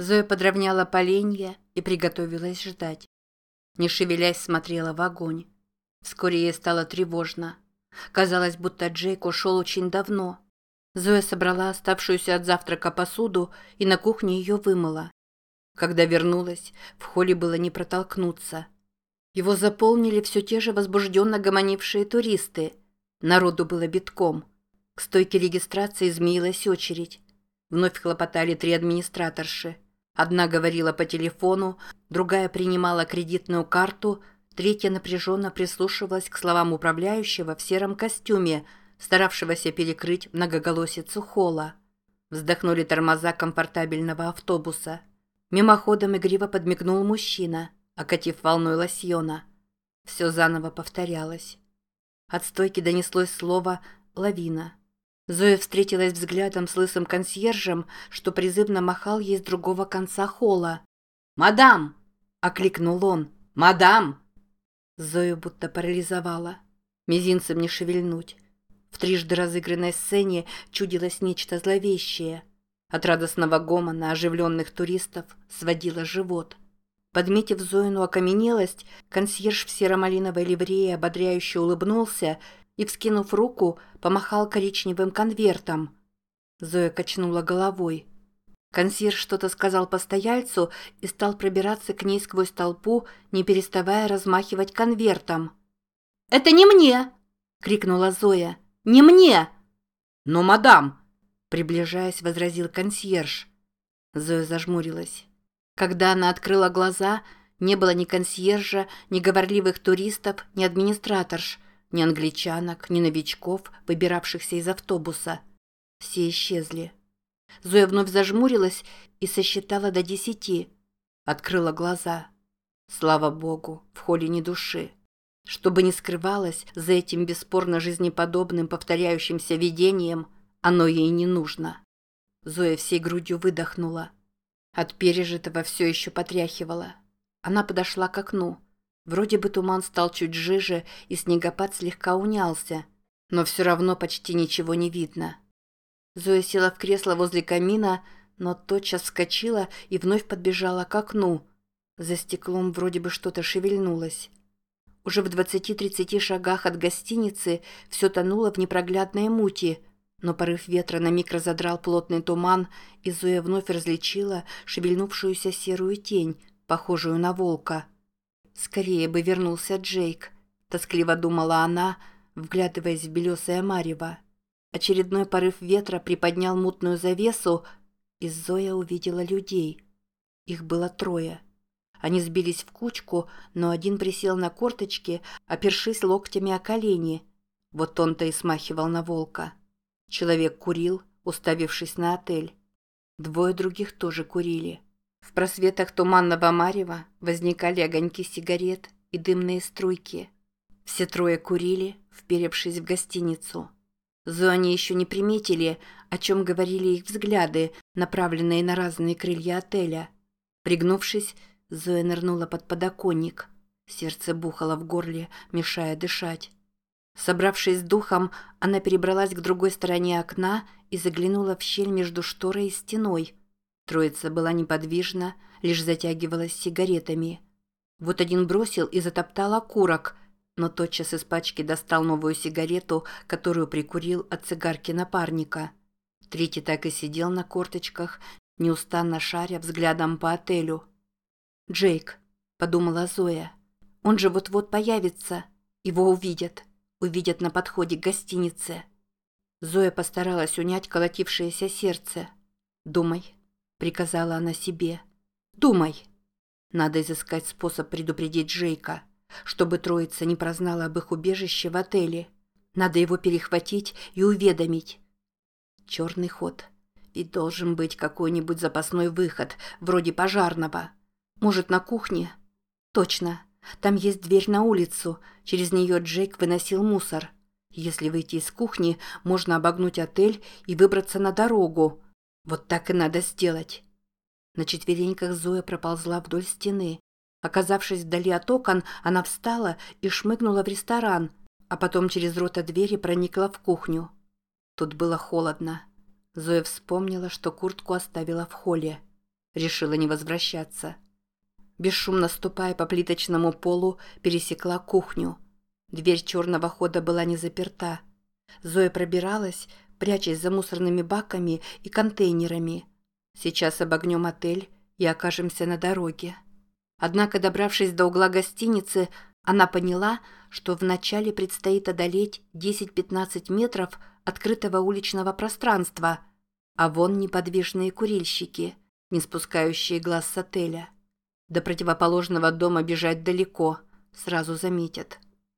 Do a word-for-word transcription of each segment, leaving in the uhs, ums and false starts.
Зоя подровняла поленья и приготовилась ждать. Не шевелясь, смотрела в огонь. Вскоре ей стало тревожно. Казалось, будто Джейк ушел очень давно. Зоя собрала оставшуюся от завтрака посуду и на кухне ее вымыла. Когда вернулась, в холле было не протолкнуться. Его заполнили все те же возбужденно гомонившие туристы. Народу было битком. К стойке регистрации змеилась очередь. Вновь хлопотали три администраторши. Одна говорила по телефону, другая принимала кредитную карту, третья напряженно прислушивалась к словам управляющего в сером костюме, старавшегося перекрыть многоголосицу холла. Вздохнули тормоза комфортабельного автобуса. Мимоходом игриво подмигнул мужчина, окатив волной лосьона. Все заново повторялось. От стойки донеслось слово «лавина». Зоя встретилась взглядом с лысым консьержем, что призывно махал ей с другого конца холла. «Мадам!» – окликнул он. «Мадам!» Зою будто парализовала. Мизинцем не шевельнуть. В трижды разыгранной сцене чудилось нечто зловещее. От радостного гомона оживленных туристов сводило живот. Подметив Зоину окаменелость, консьерж в серо-малиновой ливрее ободряюще улыбнулся и, вскинув руку, помахал коричневым конвертом. Зоя качнула головой. Консьерж что-то сказал постояльцу и стал пробираться к ней сквозь толпу, не переставая размахивать конвертом. «Это не мне!» — крикнула Зоя. «Не мне!» «Но, мадам!» — приближаясь, возразил консьерж. Зоя зажмурилась. Когда она открыла глаза, не было ни консьержа, ни говорливых туристов, ни администраторш, ни англичанок, ни новичков, выбиравшихся из автобуса. Все исчезли. Зоя вновь зажмурилась и сосчитала до десяти. Открыла глаза. Слава богу, в холле ни души. Что бы ни скрывалось за этим бесспорно жизнеподобным повторяющимся видением, оно ей не нужно. Зоя всей грудью выдохнула. От пережитого все еще потряхивала. Она подошла к окну. Вроде бы туман стал чуть жиже, и снегопад слегка унялся, но все равно почти ничего не видно. Зоя села в кресло возле камина, но тотчас вскочила и вновь подбежала к окну. За стеклом вроде бы что-то шевельнулось. Уже в двадцати-тридцати шагах от гостиницы все тонуло в непроглядной мути, но порыв ветра на миг разодрал плотный туман, и Зоя вновь различила шевельнувшуюся серую тень, похожую на волка. «Скорее бы вернулся Джейк», — тоскливо думала она, вглядываясь в белесое марево. Очередной порыв ветра приподнял мутную завесу, и Зоя увидела людей. Их было трое. Они сбились в кучку, но один присел на корточки, опершись локтями о колени. Вот он-то и смахивал на волка. Человек курил, уставившись на отель. Двое других тоже курили. В просветах туманного марева возникали огоньки сигарет и дымные струйки. Все трое курили, вперевшись в гостиницу. Зою они еще не приметили, о чем говорили их взгляды, направленные на разные крылья отеля. Пригнувшись, Зоя нырнула под подоконник. Сердце бухало в горле, мешая дышать. Собравшись с духом, она перебралась к другой стороне окна и заглянула в щель между шторой и стеной. Троица была неподвижна, лишь затягивалась сигаретами. Вот один бросил и затоптал окурок, но тотчас из пачки достал новую сигарету, которую прикурил от цигарки напарника. Третий так и сидел на корточках, неустанно шаря взглядом по отелю. «Джейк», — подумала Зоя, — «он же вот-вот появится. Его увидят. Увидят на подходе к гостинице». Зоя постаралась унять колотившееся сердце. «Думай», — приказала она себе. «Думай». Надо изыскать способ предупредить Джейка, чтобы троица не прознала об их убежище в отеле. Надо его перехватить и уведомить. Черный ход. Ведь должен быть какой-нибудь запасной выход, вроде пожарного. Может, на кухне? Точно. Там есть дверь на улицу. Через нее Джейк выносил мусор. Если выйти из кухни, можно обогнуть отель и выбраться на дорогу. Вот так и надо сделать. На четвереньках Зоя проползла вдоль стены. Оказавшись вдали от окон, она встала и шмыгнула в ресторан, а потом через рота двери проникла в кухню. Тут было холодно. Зоя вспомнила, что куртку оставила в холле. Решила не возвращаться. Бесшумно ступая по плиточному полу, пересекла кухню. Дверь черного хода была не заперта. Зоя пробиралась, прячась за мусорными баками и контейнерами. Сейчас обогнем отель и окажемся на дороге. Однако, добравшись до угла гостиницы, она поняла, что вначале предстоит одолеть десять-пятнадцать метров открытого уличного пространства, а вон неподвижные курильщики, не спускающие глаз с отеля. До противоположного дома бежать далеко, сразу заметят.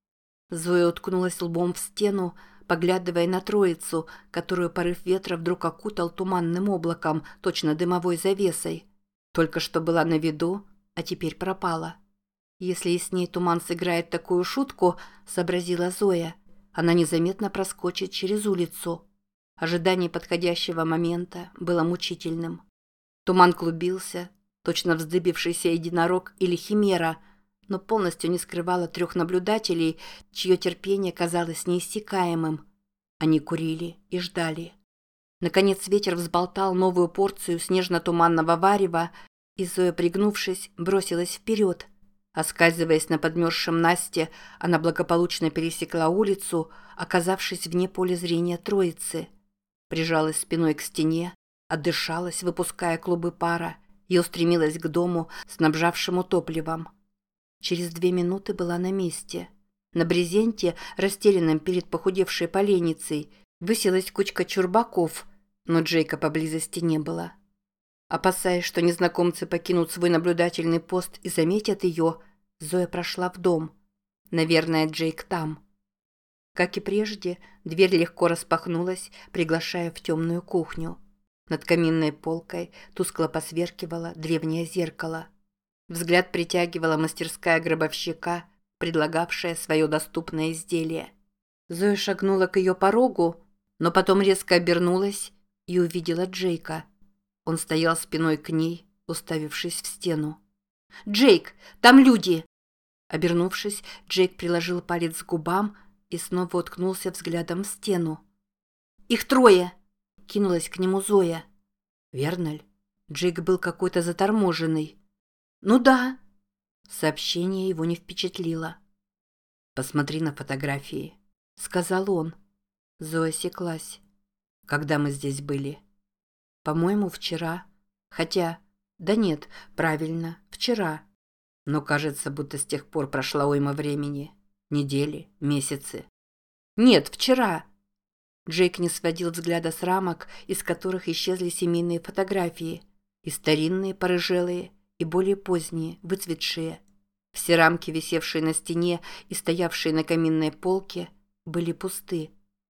Зоя уткнулась лбом в стену, поглядывая на троицу, которую порыв ветра вдруг окутал туманным облаком, точно дымовой завесой. Только что была на виду, а теперь пропала. Если и с ней туман сыграет такую шутку, сообразила Зоя, она незаметно проскочит через улицу. Ожидание подходящего момента было мучительным. Туман клубился, точно вздыбившийся единорог или химера, но полностью не скрывало трех наблюдателей, чье терпение казалось неиссякаемым. Они курили и ждали. Наконец ветер взболтал новую порцию снежно-туманного варева, и Зоя, пригнувшись, бросилась вперед. Оскальзываясь на подмерзшем насте, она благополучно пересекла улицу, оказавшись вне поля зрения троицы. Прижалась спиной к стене, отдышалась, выпуская клубы пара, и устремилась к дому, снабжавшему топливом. Через две минуты была на месте. На брезенте, расстеленном перед похудевшей поленницей, высилась кучка чурбаков, но Джейка поблизости не было. Опасаясь, что незнакомцы покинут свой наблюдательный пост и заметят ее, Зоя прошла в дом. Наверное, Джейк там. Как и прежде, дверь легко распахнулась, приглашая в темную кухню. Над каминной полкой тускло посверкивало древнее зеркало. Взгляд притягивала мастерская гробовщика, предлагавшая свое доступное изделие. Зоя шагнула к ее порогу, но потом резко обернулась и увидела Джейка. Он стоял спиной к ней, уставившись в стену. «Джейк, там люди!» Обернувшись, Джейк приложил палец к губам и снова уткнулся взглядом в стену. «Их трое!» — кинулась к нему Зоя. «Верно ли?» Джейк был какой-то заторможенный. «Ну да». Сообщение его не впечатлило. «Посмотри на фотографии», — сказал он. Зоя осеклась. «Когда мы здесь были?» «По-моему, вчера. Хотя... Да нет, правильно, вчера. Но кажется, будто с тех пор прошла уйма времени. Недели, месяцы». «Нет, вчера». Джейк не сводил взгляда с рамок, из которых исчезли семейные фотографии. И старинные, порыжелые, и более поздние, выцветшие. Все рамки, висевшие на стене и стоявшие на каминной полке, были пусты.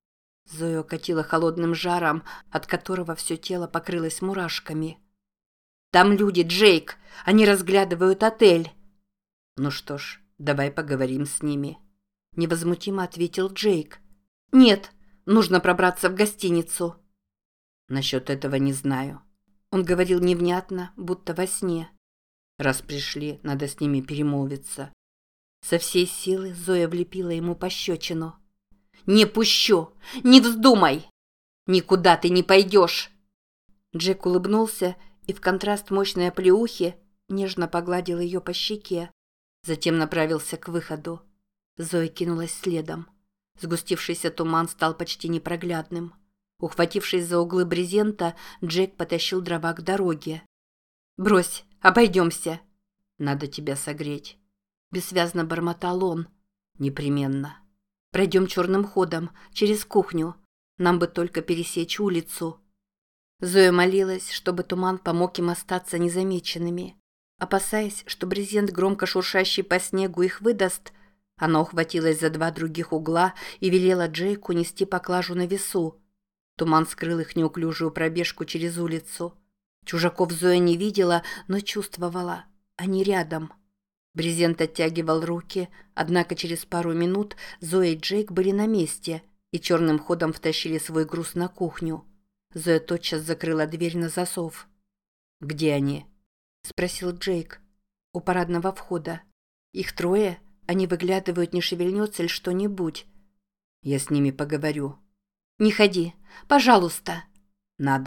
Зою окатило холодным жаром, от которого все тело покрылось мурашками. «Там люди, Джейк! Они разглядывают отель!» «Ну что ж, давай поговорим с ними», — невозмутимо ответил Джейк. «Нет, нужно пробраться в гостиницу». «Насчет этого не знаю». Он говорил невнятно, будто во сне. «Раз пришли, надо с ними перемолвиться». Со всей силы Зоя влепила ему пощечину. «Не пущу! Не вздумай! Никуда ты не пойдешь!» Джек улыбнулся и в контраст мощной оплеухи нежно погладил ее по щеке. Затем направился к выходу. Зоя кинулась следом. Сгустившийся туман стал почти непроглядным. Ухватившись за углы брезента, Джек потащил дрова к дороге. «Брось, обойдемся!» «Надо тебя согреть!» Бессвязно бормотал он. «Непременно!» «Пройдем черным ходом, через кухню. Нам бы только пересечь улицу». Зоя молилась, чтобы туман помог им остаться незамеченными. Опасаясь, что брезент, громко шуршащий по снегу, их выдаст, она ухватилась за два других угла и велела Джейку нести поклажу на весу. Туман скрыл их неуклюжую пробежку через улицу. Чужаков Зоя не видела, но чувствовала. Они рядом. Брезент оттягивал руки, однако через пару минут Зоя и Джейк были на месте и черным ходом втащили свой груз на кухню. Зоя тотчас закрыла дверь на засов. «Где они?» – спросил Джейк. «У парадного входа. Их трое, они выглядывают, не шевельнется ли что-нибудь». «Я с ними поговорю». «Не ходи, пожалуйста». «Надо.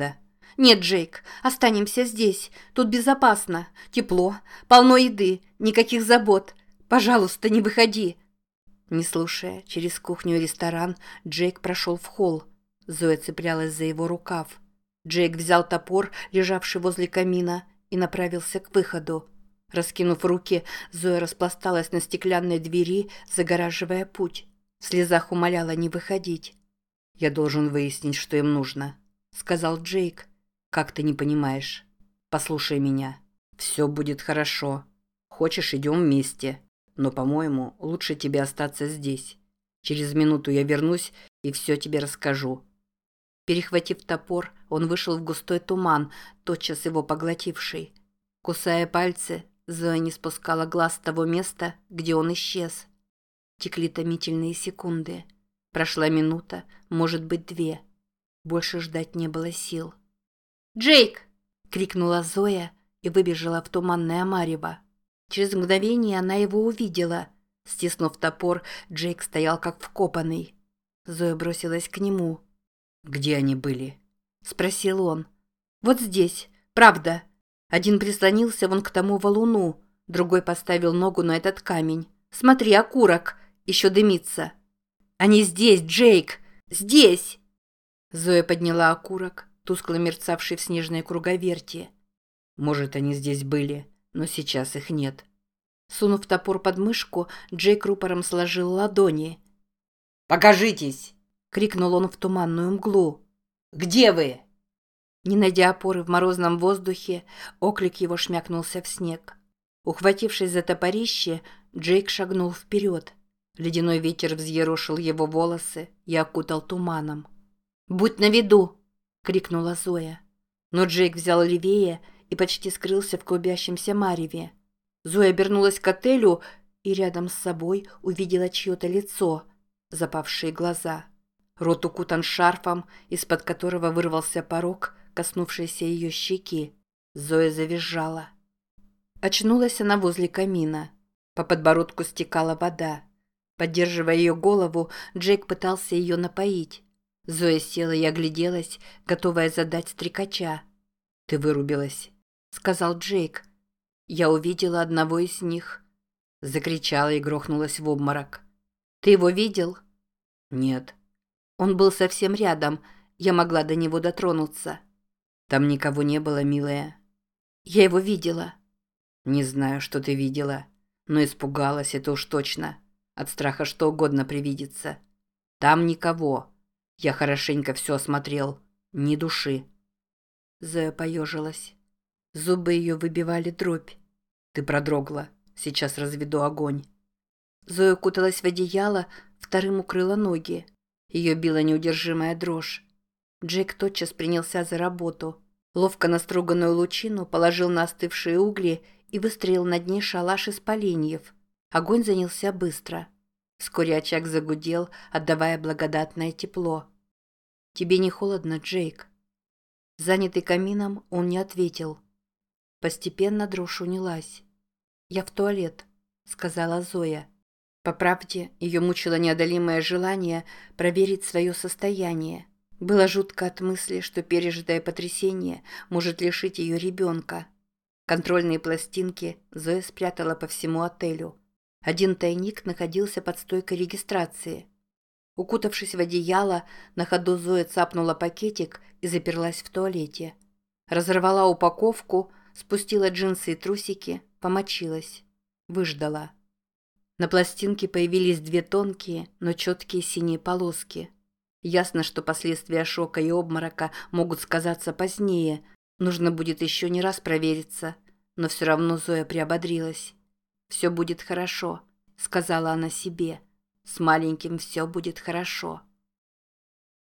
«Нет, Джейк, останемся здесь. Тут безопасно, тепло, полно еды, никаких забот. Пожалуйста, не выходи». Не слушая, через кухню и ресторан Джейк прошел в холл. Зоя цеплялась за его рукав. Джейк взял топор, лежавший возле камина, и направился к выходу. Раскинув руки, Зоя распласталась на стеклянной двери, загораживая путь. В слезах умоляла не выходить. «Я должен выяснить, что им нужно», — сказал Джейк. «Как ты не понимаешь? Послушай меня. Все будет хорошо. Хочешь, идем вместе. Но, по-моему, лучше тебе остаться здесь. Через минуту я вернусь и все тебе расскажу». Перехватив топор, он вышел в густой туман, тотчас его поглотивший. Кусая пальцы, Зоя не спускала глаз с того места, где он исчез. Текли томительные секунды. Прошла минута, может быть, две. Больше ждать не было сил. «Джейк!» — крикнула Зоя и выбежала в туманное марево. Через мгновение она его увидела. Стиснув топор, Джейк стоял как вкопанный. Зоя бросилась к нему. «Где они были?» — спросил он. «Вот здесь, правда. Один прислонился вон к тому валуну, другой поставил ногу на этот камень. Смотри, окурок, еще дымится». «Они здесь, Джейк! Здесь!» Зоя подняла окурок, тускло мерцавший в снежной круговерти. «Может, они здесь были, но сейчас их нет». Сунув топор под мышку, Джейк рупором сложил ладони. «Покажитесь!» — крикнул он в туманную мглу. «Где вы?» Не найдя опоры в морозном воздухе, оклик его шмякнулся в снег. Ухватившись за топорище, Джейк шагнул вперед. Ледяной ветер взъерошил его волосы и окутал туманом. «Будь на виду!» — крикнула Зоя. Но Джейк взял левее и почти скрылся в клубящемся мареве. Зоя обернулась к отелю и рядом с собой увидела чье-то лицо, запавшие глаза. Рот укутан шарфом, из-под которого вырвался порог, коснувшийся ее щеки. Зоя завизжала. Очнулась она возле камина. По подбородку стекала вода. Поддерживая ее голову, Джейк пытался ее напоить. Зоя села и огляделась, готовая задать стрекача. «Ты вырубилась», — сказал Джейк. «Я увидела одного из них». Закричала и грохнулась в обморок. «Ты его видел?» «Нет». «Он был совсем рядом. Я могла до него дотронуться». «Там никого не было, милая». «Я его видела». «Не знаю, что ты видела, но испугалась, это уж точно. От страха что угодно привидится. Там никого. Я хорошенько все осмотрел. Ни души». Зоя поежилась. Зубы ее выбивали дробь. «Ты продрогла. Сейчас разведу огонь». Зоя укуталась в одеяло, вторым укрыла ноги. Ее била неудержимая дрожь. Джейк тотчас принялся за работу. Ловко наструганную лучину положил на остывшие угли и выстроил над ней шалаш из поленьев. Огонь занялся быстро. Вскоре очаг загудел, отдавая благодатное тепло. «Тебе не холодно, Джейк?» Занятый камином, он не ответил. Постепенно дрожь унялась. «Я в туалет», — сказала Зоя. По правде, ее мучило неодолимое желание проверить свое состояние. Было жутко от мысли, что пережитое потрясение может лишить ее ребенка. Контрольные пластинки Зоя спрятала по всему отелю. Один тайник находился под стойкой регистрации. Укутавшись в одеяло, на ходу Зоя цапнула пакетик и заперлась в туалете. Разорвала упаковку, спустила джинсы и трусики, помочилась. Выждала. На пластинке появились две тонкие, но четкие синие полоски. Ясно, что последствия шока и обморока могут сказаться позднее. Нужно будет еще не раз провериться. Но все равно Зоя приободрилась. «Все будет хорошо», — сказала она себе. «С маленьким все будет хорошо».